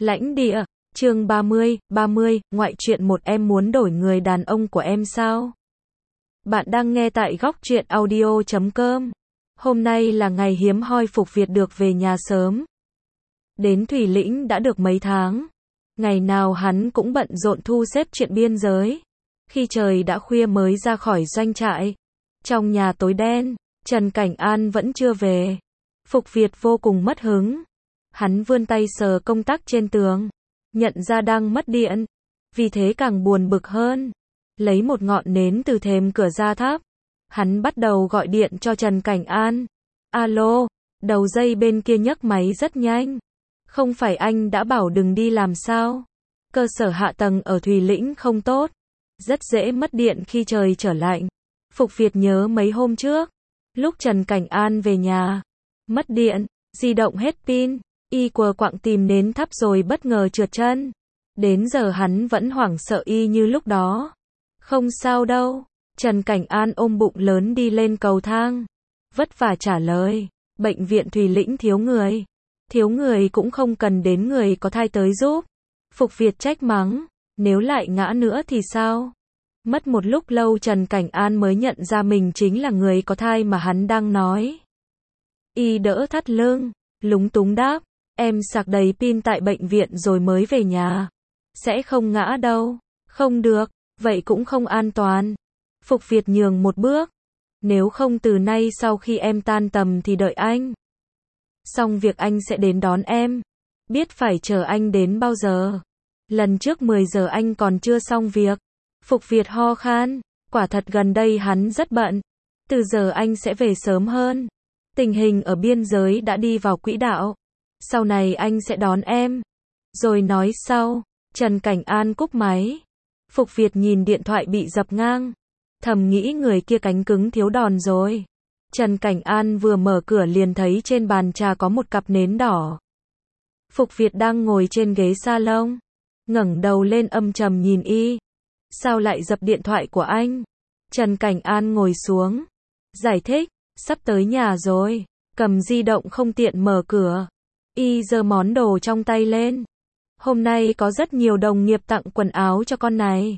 Lãnh địa, chương 30, ngoại truyện một em muốn đổi người đàn ông của em sao? Bạn đang nghe tại góc truyện audio.com. Hôm nay là ngày hiếm hoi Phục Việt được về nhà sớm. Đến Thủy Lĩnh đã được mấy tháng. Ngày nào hắn cũng bận rộn thu xếp chuyện biên giới. Khi trời đã khuya mới ra khỏi doanh trại. Trong nhà tối đen, Trần Cảnh An vẫn chưa về. Phục Việt vô cùng mất hứng. Hắn vươn tay sờ công tắc trên tường, nhận ra đang mất điện, vì thế càng buồn bực hơn. Lấy một ngọn nến từ thềm cửa ra thắp, hắn bắt đầu gọi điện cho Trần Cảnh An. Alo, đầu dây bên kia nhấc máy rất nhanh. Không phải anh đã bảo đừng đi làm sao? Cơ sở hạ tầng ở Thùy Lĩnh không tốt, rất dễ mất điện khi trời trở lạnh. Phục Việt nhớ mấy hôm trước, lúc Trần Cảnh An về nhà, mất điện, di động hết pin. Y quờ quạng tìm nến thắp rồi bất ngờ trượt chân. Đến giờ hắn vẫn hoảng sợ y như lúc đó. Không sao đâu. Trần Cảnh An ôm bụng lớn đi lên cầu thang. Vất vả trả lời. Bệnh viện Thùy Lĩnh thiếu người. Thiếu người cũng không cần đến người có thai tới giúp. Phục Việt trách mắng. Nếu lại ngã nữa thì sao? Mất một lúc lâu Trần Cảnh An mới nhận ra mình chính là người có thai mà hắn đang nói. Y đỡ thắt lưng, lúng túng đáp. Em sạc đầy pin tại bệnh viện rồi mới về nhà. Sẽ không ngã đâu. Không được, vậy cũng không an toàn. Phục Việt nhường một bước. Nếu không từ nay sau khi em tan tầm thì đợi anh. Xong việc anh sẽ đến đón em. Biết phải chờ anh đến bao giờ. Lần trước 10 giờ anh còn chưa xong việc. Phục Việt ho khan. Quả thật gần đây hắn rất bận. Từ giờ anh sẽ về sớm hơn. Tình hình ở biên giới đã đi vào quỹ đạo. Sau này anh sẽ đón em. Rồi nói sau. Trần Cảnh An cúp máy. Phục Việt nhìn điện thoại bị dập ngang. Thầm nghĩ người kia cánh cứng thiếu đòn rồi. Trần Cảnh An vừa mở cửa liền thấy trên bàn trà có một cặp nến đỏ. Phục Việt đang ngồi trên ghế salon. Ngẩng đầu lên âm trầm nhìn y. Sao lại dập điện thoại của anh? Trần Cảnh An ngồi xuống. Giải thích. Sắp tới nhà rồi. Cầm di động không tiện mở cửa. Y giơ món đồ trong tay lên. Hôm nay có rất nhiều đồng nghiệp tặng quần áo cho con này.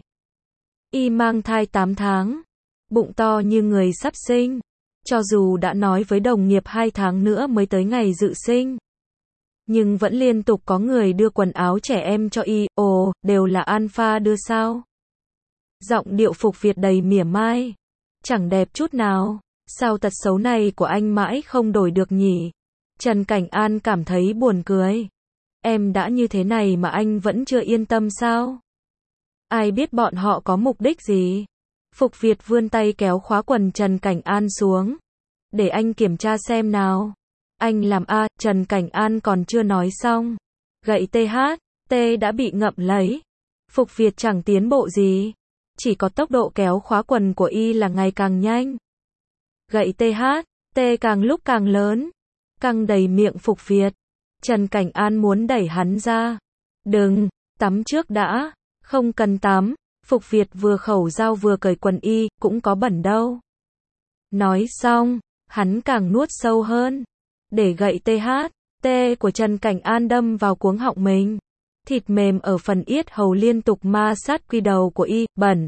Y mang thai 8 tháng. Bụng to như người sắp sinh. Cho dù đã nói với đồng nghiệp 2 tháng nữa mới tới ngày dự sinh. Nhưng vẫn liên tục có người đưa quần áo trẻ em cho Y. Ồ, đều là Alpha đưa sao? Giọng điệu Phục Việt đầy mỉa mai. Chẳng đẹp chút nào. Sao tật xấu này của anh mãi không đổi được nhỉ? Trần Cảnh An cảm thấy buồn cười. Em đã như thế này mà anh vẫn chưa yên tâm sao? Ai biết bọn họ có mục đích gì? Phục Việt vươn tay kéo khóa quần Trần Cảnh An xuống. Để anh kiểm tra xem nào. Anh làm a, Trần Cảnh An còn chưa nói xong. Gậy THT đã bị ngậm lấy. Phục Việt chẳng tiến bộ gì. Chỉ có tốc độ kéo khóa quần của y là ngày càng nhanh. Gậy THT càng lúc càng lớn. Căng đầy miệng Phục Việt. Trần Cảnh An muốn đẩy hắn ra. Đừng, tắm trước đã. Không cần tắm. Phục Việt vừa khẩu dao vừa cởi quần y, cũng có bẩn đâu. Nói xong, hắn càng nuốt sâu hơn. Để gậy THT của Trần Cảnh An đâm vào cuống họng mình. Thịt mềm ở phần yết hầu liên tục ma sát quy đầu của y, bẩn.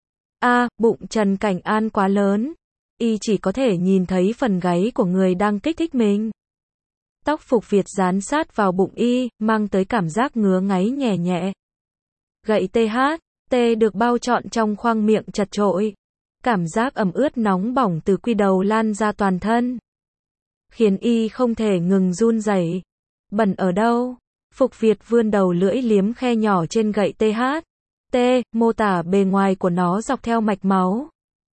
Bụng Trần Cảnh An quá lớn. Y chỉ có thể nhìn thấy phần gáy của người đang kích thích mình. Tóc Phục Việt dán sát vào bụng y, mang tới cảm giác ngứa ngáy nhẹ nhẹ. Gậy THT được bao trọn trong khoang miệng chật chội. Cảm giác ẩm ướt nóng bỏng từ quy đầu lan ra toàn thân. Khiến y không thể ngừng run rẩy. Bẩn ở đâu? Phục Việt vươn đầu lưỡi liếm khe nhỏ trên gậy THT, mô tả bề ngoài của nó dọc theo mạch máu.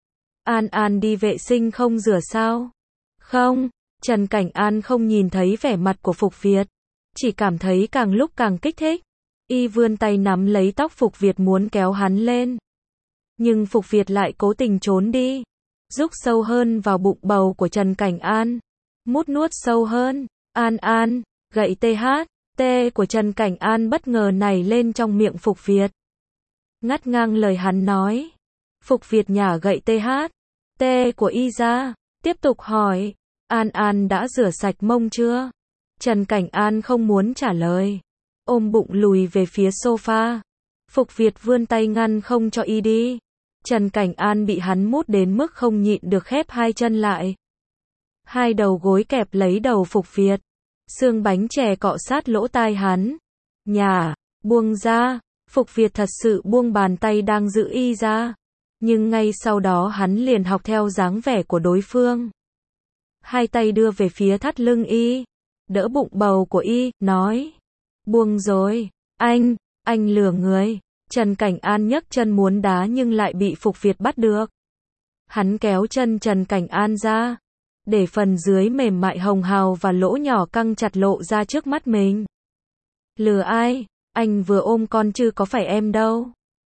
An đi vệ sinh không rửa sao? Không, Trần Cảnh An không nhìn thấy vẻ mặt của Phục Việt. Chỉ cảm thấy càng lúc càng kích thích. Y vươn tay nắm lấy tóc Phục Việt muốn kéo hắn lên. Nhưng Phục Việt lại cố tình trốn đi. Rúc sâu hơn vào bụng bầu của Trần Cảnh An. Mút nuốt sâu hơn. An, gậy THT của Trần Cảnh An bất ngờ nảy lên trong miệng Phục Việt. Ngắt ngang lời hắn nói. Phục Việt nhả gậy THT của y ra. Tiếp tục hỏi. An đã rửa sạch mông chưa? Trần Cảnh An không muốn trả lời. ôm bụng lùi về phía sofa. Phục Việt vươn tay ngăn không cho y đi. Trần Cảnh An bị hắn mút đến mức không nhịn được khép hai chân lại. Hai đầu gối kẹp lấy đầu Phục Việt. Xương bánh chè cọ sát lỗ tai hắn. Nhà, buông ra. Phục Việt thật sự buông bàn tay đang giữ y ra. Nhưng ngay sau đó hắn liền học theo dáng vẻ của đối phương. Hai tay đưa về phía thắt lưng y. Đỡ bụng bầu của y, nói. Buông rồi, anh lừa người. Trần Cảnh An nhấc chân muốn đá nhưng lại bị Phục Việt bắt được. Hắn kéo chân Trần Cảnh An ra. Để phần dưới mềm mại hồng hào và lỗ nhỏ căng chặt lộ ra trước mắt mình. Lừa ai? Anh vừa ôm con chứ có phải em đâu.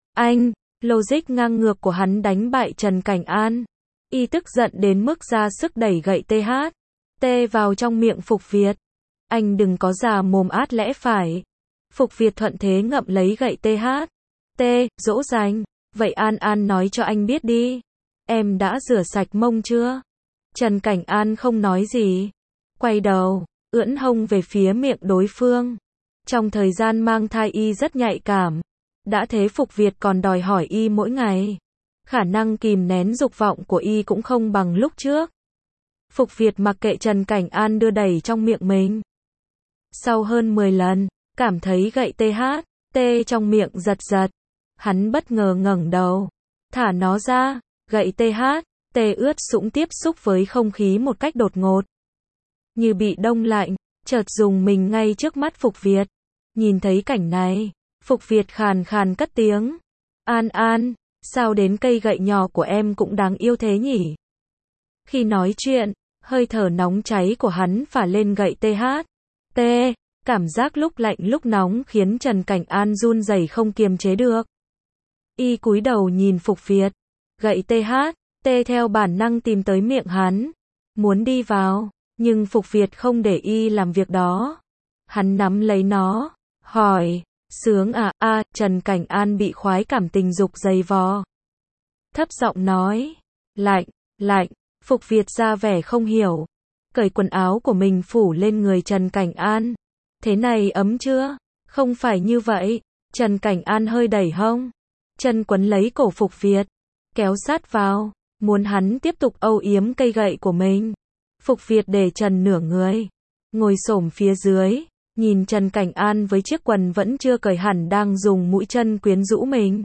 Logic ngang ngược của hắn đánh bại Trần Cảnh An. Y tức giận đến mức ra sức đẩy gậy THT vào trong miệng Phục Việt. Anh đừng có già mồm át lẽ phải. Phục Việt thuận thế ngậm lấy gậy THT, dỗ dành. Vậy An nói cho anh biết đi. Em đã rửa sạch mông chưa? Trần Cảnh An không nói gì. Quay đầu, ưỡn hông về phía miệng đối phương. Trong thời gian mang thai y rất nhạy cảm. Đã thế Phục Việt còn đòi hỏi y mỗi ngày. Khả năng kìm nén dục vọng của y cũng không bằng lúc trước. Phục Việt mặc kệ Trần Cảnh An đưa đẩy trong miệng mình. Sau hơn 10 lần, cảm thấy gậy THT trong miệng giật giật. Hắn bất ngờ ngẩng đầu. Thả nó ra, gậy THT ướt sũng tiếp xúc với không khí một cách đột ngột. Như bị đông lạnh, chợt rùng mình ngay trước mắt Phục Việt. Nhìn thấy cảnh này, Phục Việt khàn khàn cất tiếng. An, sao đến cây gậy nhỏ của em cũng đáng yêu thế nhỉ? Khi nói chuyện, hơi thở nóng cháy của hắn phả lên gậy THT. Cảm giác lúc lạnh lúc nóng khiến Trần Cảnh An run rẩy không kiềm chế được. Y cúi đầu nhìn Phục Việt. Gậy THT theo bản năng tìm tới miệng hắn. Muốn đi vào, nhưng Phục Việt không để y làm việc đó. Hắn nắm lấy nó, hỏi. Sướng à? Trần Cảnh An bị khoái cảm tình dục dày vò. Thấp giọng nói. Lạnh. Phục Việt ra vẻ không hiểu. Cởi quần áo của mình phủ lên người Trần Cảnh An. Thế này ấm chưa? Không phải như vậy. Trần Cảnh An hơi đẩy hông. Chân quấn lấy cổ Phục Việt. Kéo sát vào. Muốn hắn tiếp tục âu yếm cây gậy của mình. Phục Việt để trần nửa người. Ngồi xổm phía dưới. Nhìn Trần Cảnh An với chiếc quần vẫn chưa cởi hẳn đang dùng mũi chân quyến rũ mình.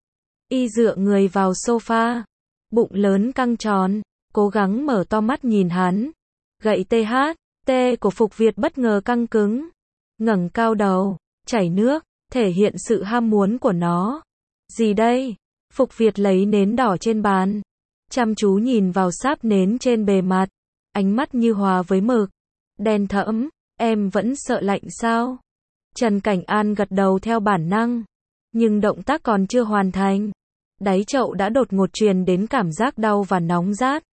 Y dựa người vào sofa. Bụng lớn căng tròn. Cố gắng mở to mắt nhìn hắn. Gậy THT của Phục Việt bất ngờ căng cứng. Ngẩng cao đầu. Chảy nước. Thể hiện sự ham muốn của nó. Gì đây? Phục Việt lấy nến đỏ trên bàn. Chăm chú nhìn vào sáp nến trên bề mặt. Ánh mắt như hòa với mực. Đen thẫm. Em vẫn sợ lạnh sao? Trần Cảnh An gật đầu theo bản năng. Nhưng động tác còn chưa hoàn thành. Đáy chậu đã đột ngột truyền đến cảm giác đau và nóng rát.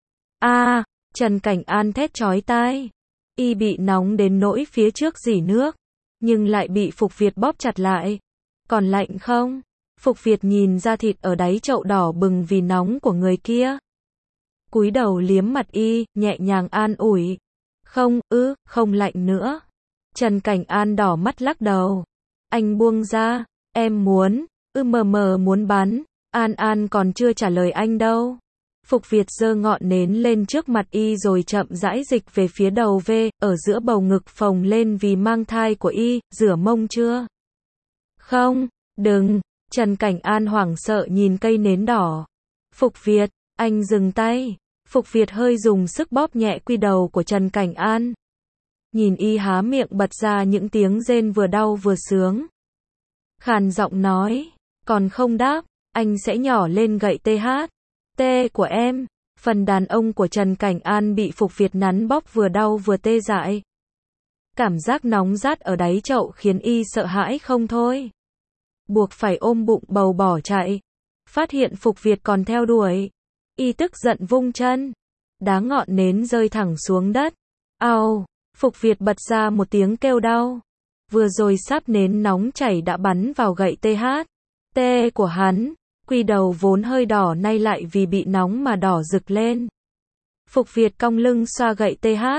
Trần Cảnh An thét chói tai. Y bị nóng đến nỗi phía trước rỉ nước. Nhưng lại bị Phục Việt bóp chặt lại. Còn lạnh không? Phục Việt nhìn ra thịt ở đáy chậu đỏ bừng vì nóng của người kia. Cúi đầu liếm mặt y, nhẹ nhàng an ủi. Không lạnh nữa. Trần Cảnh An đỏ mắt lắc đầu. Anh buông ra, em muốn, muốn bắn. An còn chưa trả lời anh đâu. Phục Việt giơ ngọn nến lên trước mặt y rồi chậm rãi dịch về phía đầu V, ở giữa bầu ngực phồng lên vì mang thai của y, rửa mông chưa? Không, đừng. Trần Cảnh An hoảng sợ nhìn cây nến đỏ. Phục Việt, anh dừng tay. Phục Việt hơi dùng sức bóp nhẹ quy đầu của Trần Cảnh An. Nhìn y há miệng bật ra những tiếng rên vừa đau vừa sướng. Khàn giọng nói, còn không đáp, anh sẽ nhỏ lên gậy THT của em. Phần đàn ông của Trần Cảnh An bị Phục Việt nắn bóp vừa đau vừa tê dại. Cảm giác nóng rát ở đáy chậu khiến y sợ hãi không thôi. Buộc phải ôm bụng bầu bỏ chạy. Phát hiện Phục Việt còn theo đuổi. Y tức giận vung chân. Đá ngọn nến rơi thẳng xuống đất. Ao! Phục Việt bật ra một tiếng kêu đau. Vừa rồi sáp nến nóng chảy đã bắn vào gậy THT của hắn. Quy đầu vốn hơi đỏ nay lại vì bị nóng mà đỏ rực lên. Phục Việt cong lưng xoa gậy THT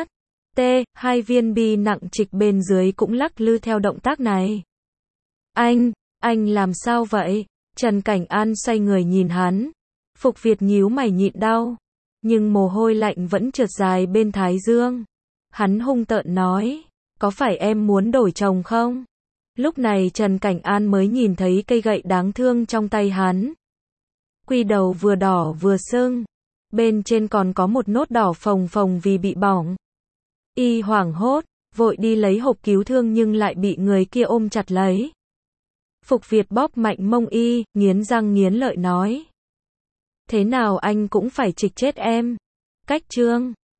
T, hai viên bi nặng trịch bên dưới cũng lắc lư theo động tác này. Anh làm sao vậy? Trần Cảnh An xoay người nhìn hắn. Phục Việt nhíu mày nhịn đau, nhưng mồ hôi lạnh vẫn trượt dài bên thái dương. Hắn hung tợn nói, có phải em muốn đổi chồng không? Lúc này Trần Cảnh An mới nhìn thấy cây gậy đáng thương trong tay hắn. Quy đầu vừa đỏ vừa sưng, bên trên còn có một nốt đỏ phồng phồng vì bị bỏng. Y hoảng hốt, vội đi lấy hộp cứu thương nhưng lại bị người kia ôm chặt lấy. Phục Việt bóp mạnh mông Y, nghiến răng nghiến lợi nói. Thế nào anh cũng phải trịch chết em. Cách Trương.